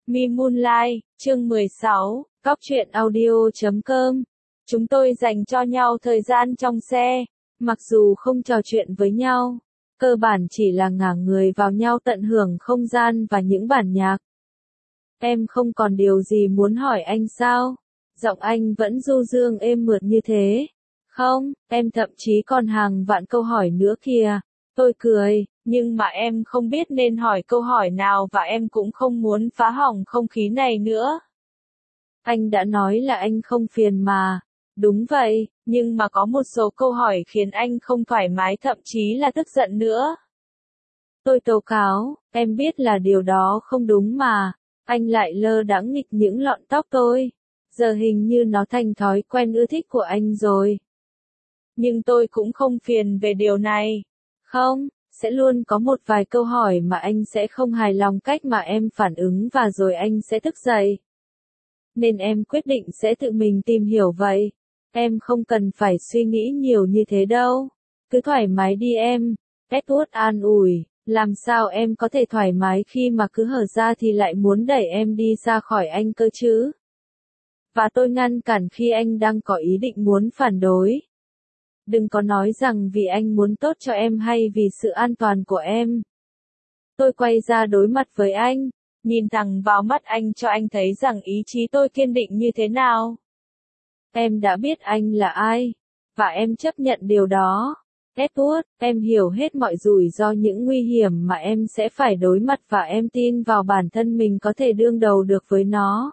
Mi Moonlight, chương 16, Cóc truyện audio.com. Chúng tôi dành cho nhau thời gian trong xe, mặc dù không trò chuyện với nhau, cơ bản chỉ là ngả người vào nhau tận hưởng không gian và những bản nhạc. Em không còn điều gì muốn hỏi anh sao? Giọng anh vẫn du dương êm mượt như thế. Không, em thậm chí còn hàng vạn câu hỏi nữa kìa. Tôi cười, nhưng mà em không biết nên hỏi câu hỏi nào và em cũng không muốn phá hỏng không khí này nữa. Anh đã nói là anh không phiền mà. Đúng vậy, nhưng mà có một số câu hỏi khiến anh không thoải mái thậm chí là tức giận nữa. Tôi tố cáo, em biết là điều đó không đúng mà. Anh lại lơ đãng nghịch những lọn tóc tôi. Giờ hình như nó thành thói quen ưa thích của anh rồi. Nhưng tôi cũng không phiền về điều này. Không, sẽ luôn có một vài câu hỏi mà anh sẽ không hài lòng cách mà em phản ứng và rồi anh sẽ tức dậy. Nên em quyết định sẽ tự mình tìm hiểu vậy. Em không cần phải suy nghĩ nhiều như thế đâu. Cứ thoải mái đi em. Edward an ủi, làm sao em có thể thoải mái khi mà cứ hở ra thì lại muốn đẩy em đi ra khỏi anh cơ chứ? Và tôi ngăn cản khi anh đang có ý định muốn phản đối. Đừng có nói rằng vì anh muốn tốt cho em hay vì sự an toàn của em. Tôi quay ra đối mặt với anh, nhìn thẳng vào mắt anh cho anh thấy rằng ý chí tôi kiên định như thế nào. Em đã biết anh là ai, và em chấp nhận điều đó. Edward, em hiểu hết mọi rủi ro những nguy hiểm mà em sẽ phải đối mặt và em tin vào bản thân mình có thể đương đầu được với nó.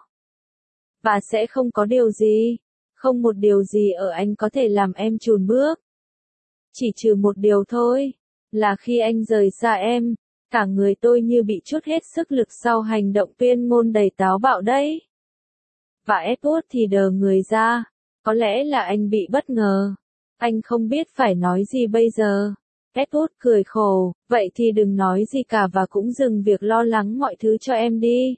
Và sẽ không có điều gì, không một điều gì ở anh có thể làm em chùn bước. Chỉ trừ một điều thôi, là khi anh rời xa em, cả người tôi như bị trút hết sức lực sau hành động tuyên ngôn đầy táo bạo đấy. Và Edward thì đờ người ra, có lẽ là anh bị bất ngờ. Anh không biết phải nói gì bây giờ. Edward cười khổ, vậy thì đừng nói gì cả và cũng dừng việc lo lắng mọi thứ cho em đi.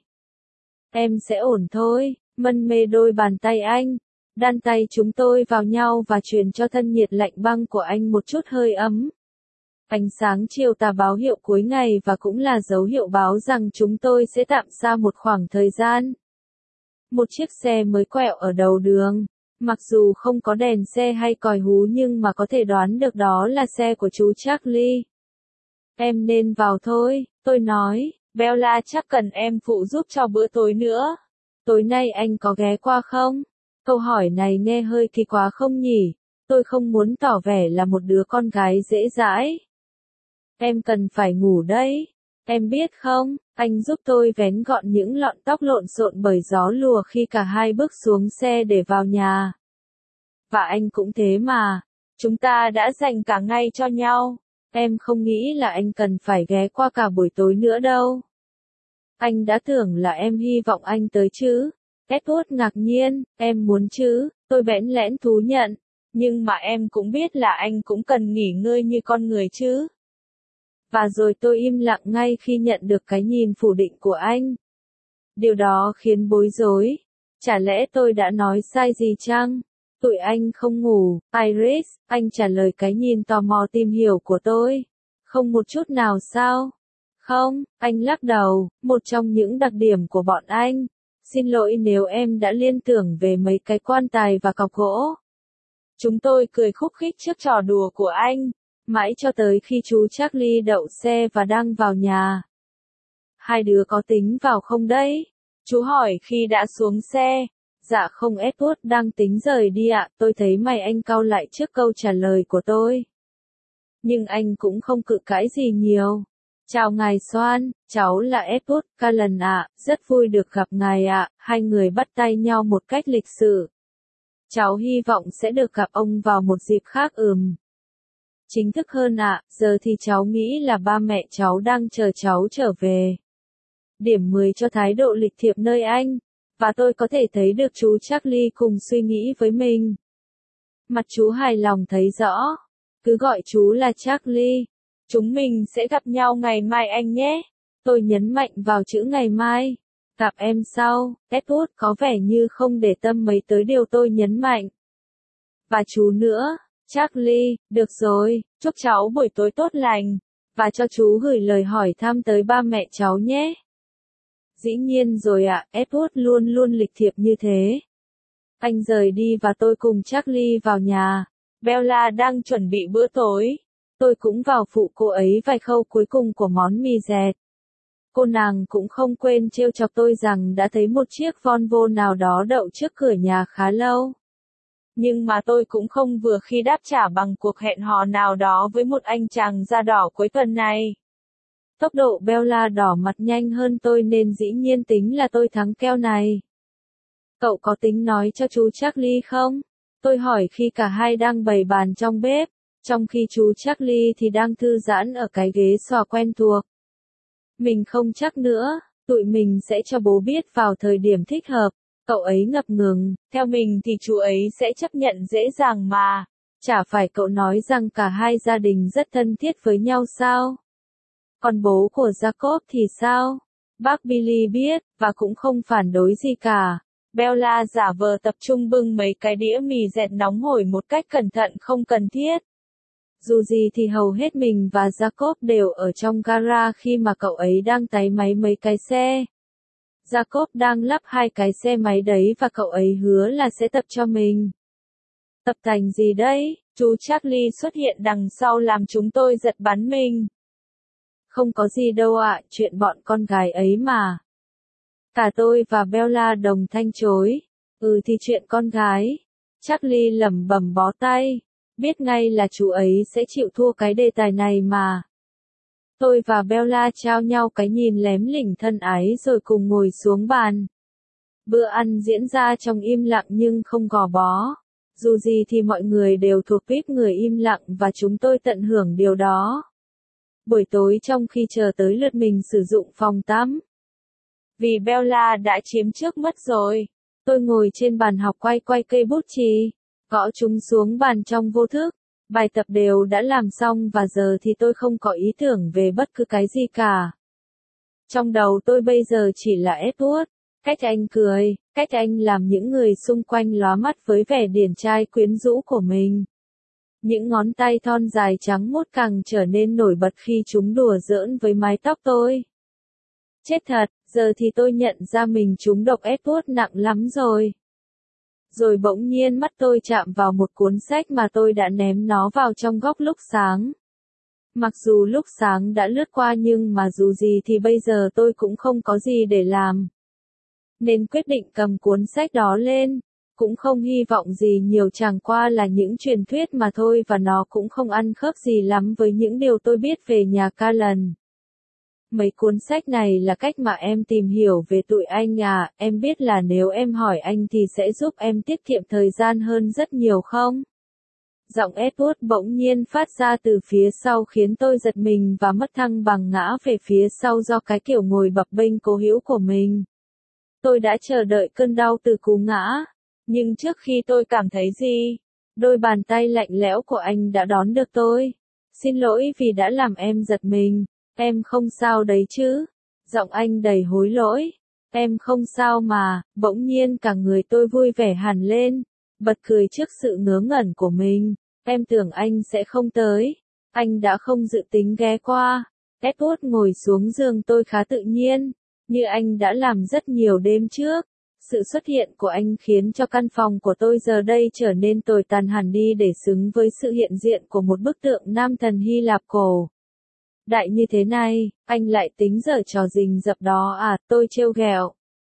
Em sẽ ổn thôi, mân mê đôi bàn tay anh. Đan tay chúng tôi vào nhau và truyền cho thân nhiệt lạnh băng của anh một chút hơi ấm. Ánh sáng chiều tà báo hiệu cuối ngày và cũng là dấu hiệu báo rằng chúng tôi sẽ tạm xa một khoảng thời gian. Một chiếc xe mới quẹo ở đầu đường. Mặc dù không có đèn xe hay còi hú nhưng mà có thể đoán được đó là xe của chú Charlie. Em nên vào thôi, tôi nói. Bella chắc cần em phụ giúp cho bữa tối nữa. Tối nay anh có ghé qua không? Câu hỏi này nghe hơi kỳ quá không nhỉ? Tôi không muốn tỏ vẻ là một đứa con gái dễ dãi. Em cần phải ngủ đấy. Em biết không, anh giúp tôi vén gọn những lọn tóc lộn xộn bởi gió lùa khi cả hai bước xuống xe để vào nhà. Và anh cũng thế mà. Chúng ta đã dành cả ngày cho nhau. Em không nghĩ là anh cần phải ghé qua cả buổi tối nữa đâu. Anh đã tưởng là em hy vọng anh tới chứ. Edward ngạc nhiên, em muốn chứ, tôi bẽn lẽn thú nhận. Nhưng mà em cũng biết là anh cũng cần nghỉ ngơi như con người chứ. Và rồi tôi im lặng ngay khi nhận được cái nhìn phủ định của anh. Điều đó khiến bối rối. Chả lẽ tôi đã nói sai gì chăng? Tụi anh không ngủ, Iris, anh trả lời cái nhìn tò mò tìm hiểu của tôi. Không một chút nào sao? Không, anh lắc đầu, một trong những đặc điểm của bọn anh. Xin lỗi nếu em đã liên tưởng về mấy cái quan tài và cọc gỗ. Chúng tôi cười khúc khích trước trò đùa của anh, mãi cho tới khi chú Charlie đậu xe và đang vào nhà. Hai đứa có tính vào không đấy? Chú hỏi khi đã xuống xe. Dạ không Edward đang tính rời đi ạ, tôi thấy mày anh cau lại trước câu trả lời của tôi. Nhưng anh cũng không cự cãi gì nhiều. Chào ngài Swan, cháu là Edward Cullen ạ, rất vui được gặp ngài ạ, hai người bắt tay nhau một cách lịch sự. Cháu hy vọng sẽ được gặp ông vào một dịp khác chính thức hơn ạ, giờ thì cháu nghĩ là ba mẹ cháu đang chờ cháu trở về. Điểm 10 cho thái độ lịch thiệp nơi anh. Và tôi có thể thấy được chú Charlie cùng suy nghĩ với mình. Mặt chú hài lòng thấy rõ. Cứ gọi chú là Charlie. Chúng mình sẽ gặp nhau ngày mai anh nhé. Tôi nhấn mạnh vào chữ ngày mai. Gặp em sau, Edward có vẻ như không để tâm mấy tới điều tôi nhấn mạnh. Và chú nữa, Charlie, được rồi, chúc cháu buổi tối tốt lành. Và cho chú gửi lời hỏi thăm tới ba mẹ cháu nhé. Dĩ nhiên rồi ạ, Edward luôn luôn lịch thiệp như thế. Anh rời đi và tôi cùng Charlie vào nhà. Bella đang chuẩn bị bữa tối. Tôi cũng vào phụ cô ấy vài khâu cuối cùng của món mì dẹt. Cô nàng cũng không quên trêu chọc tôi rằng đã thấy một chiếc Volvo nào đó đậu trước cửa nhà khá lâu. Nhưng mà tôi cũng không vừa khi đáp trả bằng cuộc hẹn hò nào đó với một anh chàng da đỏ cuối tuần này. Tốc độ Bella đỏ mặt nhanh hơn tôi nên dĩ nhiên tính là tôi thắng keo này. Cậu có tính nói cho chú Charlie không? Tôi hỏi khi cả hai đang bày bàn trong bếp, trong khi chú Charlie thì đang thư giãn ở cái ghế xòa quen thuộc. Mình không chắc nữa, tụi mình sẽ cho bố biết vào thời điểm thích hợp. Cậu ấy ngập ngừng, theo mình thì chú ấy sẽ chấp nhận dễ dàng mà. Chả phải cậu nói rằng cả hai gia đình rất thân thiết với nhau sao? Còn bố của Jacob thì sao? Bác Billy biết, và cũng không phản đối gì cả. Bella giả vờ tập trung bưng mấy cái đĩa mì dẹt nóng hổi một cách cẩn thận không cần thiết. Dù gì thì hầu hết mình và Jacob đều ở trong gara khi mà cậu ấy đang táy máy mấy cái xe. Jacob đang lắp hai cái xe máy đấy và cậu ấy hứa là sẽ tập cho mình. Tập thành gì đấy? Chú Charlie xuất hiện đằng sau làm chúng tôi giật bắn mình. Không có gì đâu ạ, chuyện bọn con gái ấy mà. Cả tôi và Bella đồng thanh chối. Thì chuyện con gái. Charlie lẩm bẩm bó tay. Biết ngay là chú ấy sẽ chịu thua cái đề tài này mà. Tôi và Bella trao nhau cái nhìn lém lỉnh thân ái rồi cùng ngồi xuống bàn. Bữa ăn diễn ra trong im lặng nhưng không gò bó. Dù gì thì mọi người đều thuộc tuýp người im lặng và chúng tôi tận hưởng điều đó. Buổi tối trong khi chờ tới lượt mình sử dụng phòng tắm. Vì Bella đã chiếm trước mất rồi. Tôi ngồi trên bàn học quay cây bút chì, gõ chúng xuống bàn trong vô thức. Bài tập đều đã làm xong và giờ thì tôi không có ý tưởng về bất cứ cái gì cả. Trong đầu tôi bây giờ chỉ là Edward, cách anh cười, cách anh làm những người xung quanh lóa mắt với vẻ điển trai quyến rũ của mình. Những ngón tay thon dài trắng muốt càng trở nên nổi bật khi chúng đùa giỡn với mái tóc tôi. Chết thật, giờ thì tôi nhận ra mình trúng độc Edward nặng lắm rồi. Rồi bỗng nhiên mắt tôi chạm vào một cuốn sách mà tôi đã ném nó vào trong góc lúc sáng. Mặc dù lúc sáng đã lướt qua nhưng mà dù gì thì bây giờ tôi cũng không có gì để làm. Nên quyết định cầm cuốn sách đó lên. Cũng không hy vọng gì nhiều, chẳng qua là những truyền thuyết mà thôi, và nó cũng không ăn khớp gì lắm với những điều tôi biết về nhà Callan. Mấy cuốn sách này là cách mà em tìm hiểu về tụi anh à, em biết là nếu em hỏi anh thì sẽ giúp em tiết kiệm thời gian hơn rất nhiều không? Giọng Edward bỗng nhiên phát ra từ phía sau khiến tôi giật mình và mất thăng bằng ngã về phía sau do cái kiểu ngồi bập bênh cố hữu của mình. Tôi đã chờ đợi cơn đau từ cú ngã, nhưng trước khi tôi cảm thấy gì, đôi bàn tay lạnh lẽo của anh đã đón được tôi. Xin lỗi vì đã làm em giật mình. Em không sao đấy chứ? Giọng anh đầy hối lỗi. Em không sao mà. Bỗng nhiên cả người tôi vui vẻ hẳn lên, bật cười trước sự ngớ ngẩn của mình. Em tưởng anh sẽ không tới. Anh đã không dự tính ghé qua. Edward ngồi xuống giường tôi khá tự nhiên, như anh đã làm rất nhiều đêm trước. Sự xuất hiện của anh khiến cho căn phòng của tôi giờ đây trở nên tồi tàn hẳn đi để xứng với sự hiện diện của một bức tượng nam thần Hy Lạp cổ. Đại như thế này, anh lại tính giở trò rình rập đó à, tôi trêu ghẹo.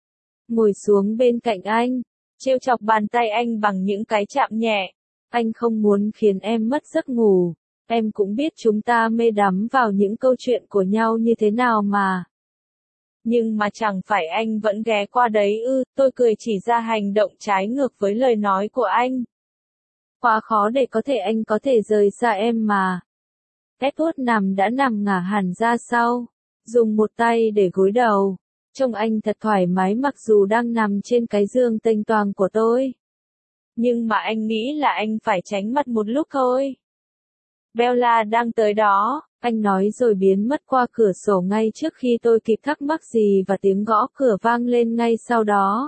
Ngồi xuống bên cạnh anh, trêu chọc bàn tay anh bằng những cái chạm nhẹ. Anh không muốn khiến em mất giấc ngủ. Em cũng biết chúng ta mê đắm vào những câu chuyện của nhau như thế nào mà. Nhưng mà chẳng phải anh vẫn ghé qua đấy ư, tôi cười chỉ ra hành động trái ngược với lời nói của anh. Quá khó để có thể anh có thể rời xa em mà. Edward đã nằm ngả hẳn ra sau, dùng một tay để gối đầu. Trông anh thật thoải mái mặc dù đang nằm trên cái giường tênh toàng của tôi. Nhưng mà anh nghĩ là anh phải tránh mặt một lúc thôi. Bella đang tới đó, anh nói rồi biến mất qua cửa sổ ngay trước khi tôi kịp thắc mắc gì và tiếng gõ cửa vang lên ngay sau đó.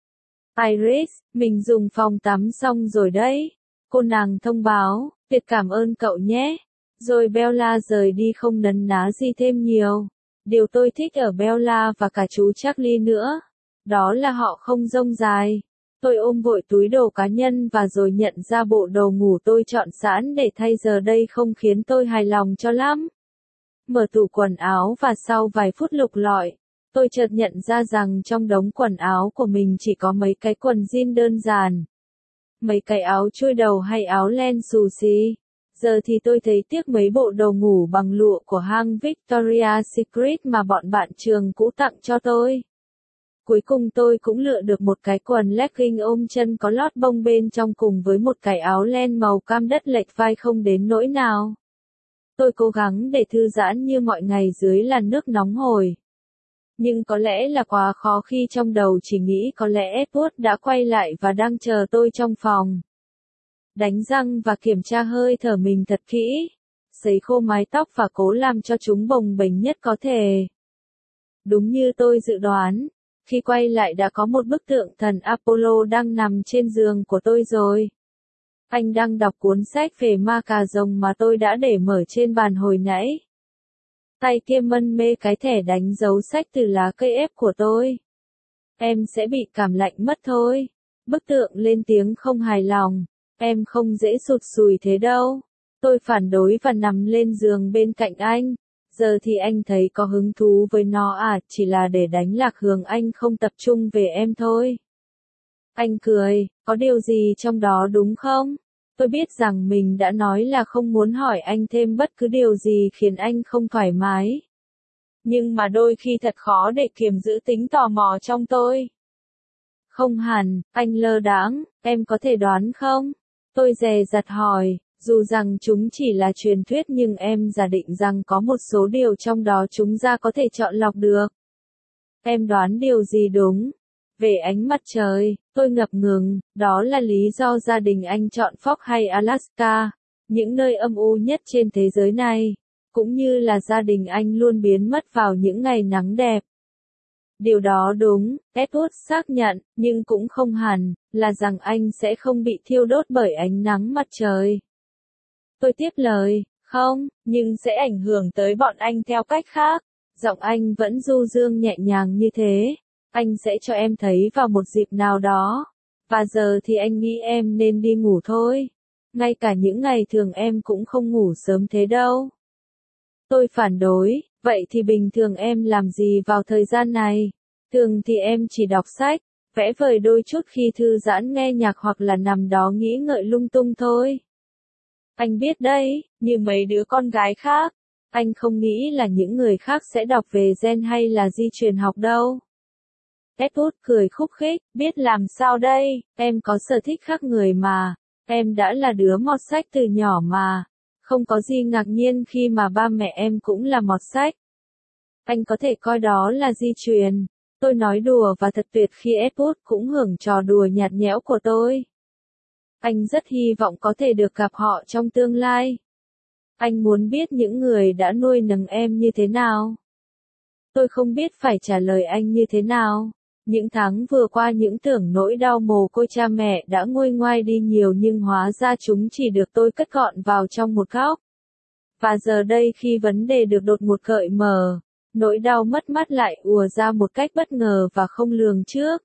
Iris, mình dùng phòng tắm xong rồi đấy. Cô nàng thông báo, tuyệt cảm ơn cậu nhé. Rồi Bella rời đi không nấn ná gì thêm nhiều. Điều tôi thích ở Bella và cả chú Charlie nữa, đó là họ không rông dài. Tôi ôm vội túi đồ cá nhân và rồi nhận ra bộ đồ ngủ tôi chọn sẵn để thay giờ đây không khiến tôi hài lòng cho lắm. Mở tủ quần áo và sau vài phút lục lọi, tôi chợt nhận ra rằng trong đống quần áo của mình chỉ có mấy cái quần jean đơn giản. Mấy cái áo chui đầu hay áo len xù xì. Giờ thì tôi thấy tiếc mấy bộ đồ ngủ bằng lụa của hãng Victoria's Secret mà bọn bạn trường cũ tặng cho tôi. Cuối cùng tôi cũng lựa được một cái quần legging ôm chân có lót bông bên trong cùng với một cái áo len màu cam đất lệch vai không đến nỗi nào. Tôi cố gắng để thư giãn như mọi ngày dưới làn nước nóng hổi. Nhưng có lẽ là quá khó khi trong đầu chỉ nghĩ có lẽ Edward đã quay lại và đang chờ tôi trong phòng. Đánh răng và kiểm tra hơi thở mình thật kỹ. Sấy khô mái tóc và cố làm cho chúng bồng bềnh nhất có thể. Đúng như tôi dự đoán, khi quay lại đã có một bức tượng thần Apollo đang nằm trên giường của tôi rồi. Anh đang đọc cuốn sách về ma cà rồng mà tôi đã để mở trên bàn hồi nãy. Tay kia mân mê cái thẻ đánh dấu sách từ lá cây ép của tôi. Em sẽ bị cảm lạnh mất thôi. Bức tượng lên tiếng không hài lòng. Em không dễ sụt sùi thế đâu. Tôi phản đối và nằm lên giường bên cạnh anh. Giờ thì anh thấy có hứng thú với nó à, chỉ là để đánh lạc hướng anh không tập trung về em thôi. Anh cười, có điều gì trong đó đúng không? Tôi biết rằng mình đã nói là không muốn hỏi anh thêm bất cứ điều gì khiến anh không thoải mái. Nhưng mà đôi khi thật khó để kiềm giữ tính tò mò trong tôi. Không hẳn, anh lơ đãng, em có thể đoán không? Tôi dè dặt hỏi, dù rằng chúng chỉ là truyền thuyết nhưng em giả định rằng có một số điều trong đó chúng ta có thể chọn lọc được. Em đoán điều gì đúng? Về ánh mặt trời, tôi ngập ngừng, đó là lý do gia đình anh chọn Fox hay Alaska, những nơi âm u nhất trên thế giới này, cũng như là gia đình anh luôn biến mất vào những ngày nắng đẹp. Điều đó đúng, Edward xác nhận, nhưng cũng không hẳn, là rằng anh sẽ không bị thiêu đốt bởi ánh nắng mặt trời. Tôi tiếp lời, không, nhưng sẽ ảnh hưởng tới bọn anh theo cách khác. Giọng anh vẫn du dương nhẹ nhàng như thế. Anh sẽ cho em thấy vào một dịp nào đó. Và giờ thì anh nghĩ em nên đi ngủ thôi. Ngay cả những ngày thường em cũng không ngủ sớm thế đâu. Tôi phản đối, vậy thì bình thường em làm gì vào thời gian này? Thường thì em chỉ đọc sách, vẽ vời đôi chút khi thư giãn nghe nhạc hoặc là nằm đó nghĩ ngợi lung tung thôi. Anh biết đấy, như mấy đứa con gái khác. Anh không nghĩ là những người khác sẽ đọc về gen hay là di truyền học đâu. Edward cười khúc khích, biết làm sao đây, em có sở thích khác người mà. Em đã là đứa mọt sách từ nhỏ mà. Không có gì ngạc nhiên khi mà ba mẹ em cũng là mọt sách. Anh có thể coi đó là di truyền. Tôi nói đùa và thật tuyệt khi Edward cũng hưởng trò đùa nhạt nhẽo của tôi. Anh rất hy vọng có thể được gặp họ trong tương lai. Anh muốn biết những người đã nuôi nấng em như thế nào. Tôi không biết phải trả lời anh như thế nào. Những tháng vừa qua những tưởng nỗi đau mồ côi cha mẹ đã nguôi ngoai đi nhiều nhưng hóa ra chúng chỉ được tôi cất gọn vào trong một góc. Và giờ đây khi vấn đề được đột ngột gợi mở, nỗi đau mất mát lại ùa ra một cách bất ngờ và không lường trước.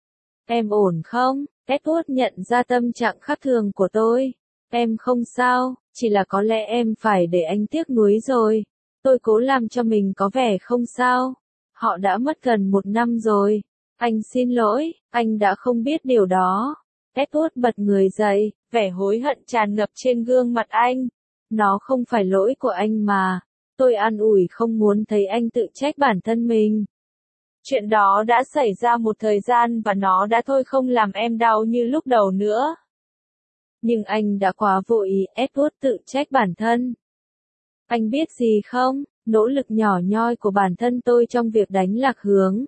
Em ổn không? Edward nhận ra tâm trạng khác thường của tôi. Em không sao, chỉ là có lẽ em phải để anh tiếc nuối rồi. Tôi cố làm cho mình có vẻ không sao. Họ đã mất gần 1 năm rồi. Anh xin lỗi, anh đã không biết điều đó. Edward bật người dậy, vẻ hối hận tràn ngập trên gương mặt anh. Nó không phải lỗi của anh mà. Tôi an ủi không muốn thấy anh tự trách bản thân mình. Chuyện đó đã xảy ra một thời gian và nó đã thôi không làm em đau như lúc đầu nữa. Nhưng anh đã quá vội, Edward tự trách bản thân. Anh biết gì không, nỗ lực nhỏ nhoi của bản thân tôi trong việc đánh lạc hướng.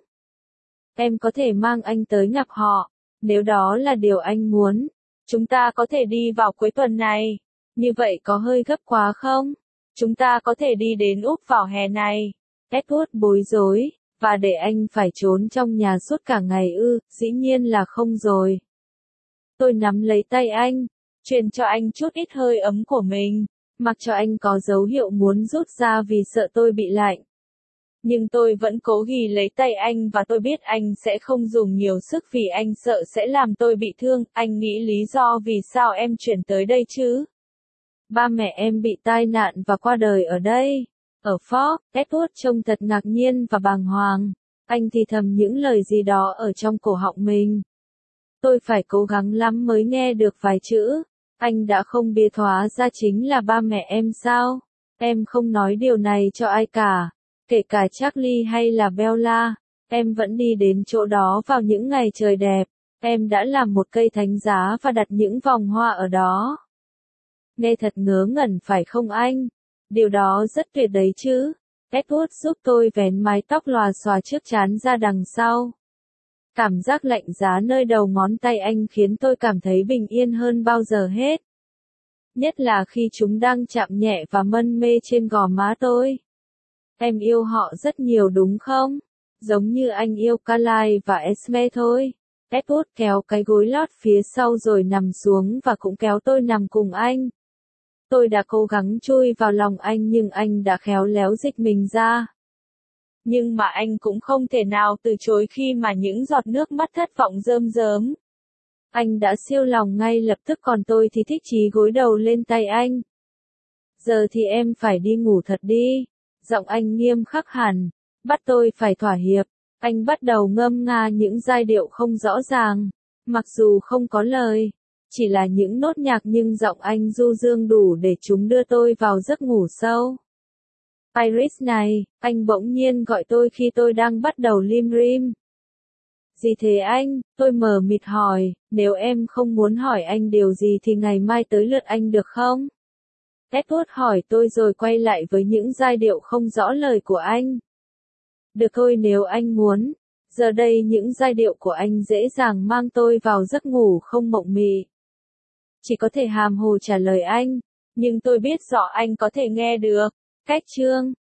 Em có thể mang anh tới gặp họ, nếu đó là điều anh muốn. Chúng ta có thể đi vào cuối tuần này. Như vậy có hơi gấp quá không? Chúng ta có thể đi đến Úc vào hè này. Edward bối rối, và để anh phải trốn trong nhà suốt cả ngày ư, dĩ nhiên là không rồi. Tôi nắm lấy tay anh, truyền cho anh chút ít hơi ấm của mình, mặc cho anh có dấu hiệu muốn rút ra vì sợ tôi bị lạnh. Nhưng tôi vẫn cố ghi lấy tay anh và tôi biết anh sẽ không dùng nhiều sức vì anh sợ sẽ làm tôi bị thương. Anh nghĩ lý do vì sao em chuyển tới đây chứ? Ba mẹ em bị tai nạn và qua đời ở đây. Ở Fort Edward trông thật ngạc nhiên và bàng hoàng. Anh thì thầm những lời gì đó ở trong cổ họng mình. Tôi phải cố gắng lắm mới nghe được vài chữ. Anh đã không biết hóa ra chính là ba mẹ em sao? Em không nói điều này cho ai cả. Kể cả Charlie hay là Bella. Em vẫn đi đến chỗ đó vào những ngày trời đẹp. Em đã làm một cây thánh giá và đặt những vòng hoa ở đó. Nghe thật ngớ ngẩn phải không anh? Điều đó rất tuyệt đấy chứ. Edward giúp tôi vén mái tóc lòa xòa trước trán ra đằng sau. Cảm giác lạnh giá nơi đầu ngón tay anh khiến tôi cảm thấy bình yên hơn bao giờ hết. Nhất là khi chúng đang chạm nhẹ và mân mê trên gò má tôi. Em yêu họ rất nhiều đúng không? Giống như anh yêu Carly và Esme thôi. Edward kéo cái gối lót phía sau rồi nằm xuống và cũng kéo tôi nằm cùng anh. Tôi đã cố gắng chui vào lòng anh nhưng anh đã khéo léo dịch mình ra. Nhưng mà anh cũng không thể nào từ chối khi mà những giọt nước mắt thất vọng rơm rớm. Anh đã siêu lòng ngay lập tức còn tôi thì thích chí gối đầu lên tay anh. Giờ thì em phải đi ngủ thật đi. Giọng anh nghiêm khắc hẳn, bắt tôi phải thỏa hiệp. Anh bắt đầu ngâm nga những giai điệu không rõ ràng, mặc dù không có lời. Chỉ là những nốt nhạc nhưng giọng anh du dương đủ để chúng đưa tôi vào giấc ngủ sâu. Iris này, anh bỗng nhiên gọi tôi khi tôi đang bắt đầu lim rim. Gì thế anh? Tôi mờ mịt hỏi, nếu em không muốn hỏi anh điều gì thì ngày mai tới lượt anh được không? Edward hỏi tôi rồi quay lại với những giai điệu không rõ lời của anh. Được thôi nếu anh muốn. Giờ đây những giai điệu của anh dễ dàng mang tôi vào giấc ngủ không mộng mị. Chỉ có thể hàm hồ trả lời anh, nhưng tôi biết rõ anh có thể nghe được. Cách chương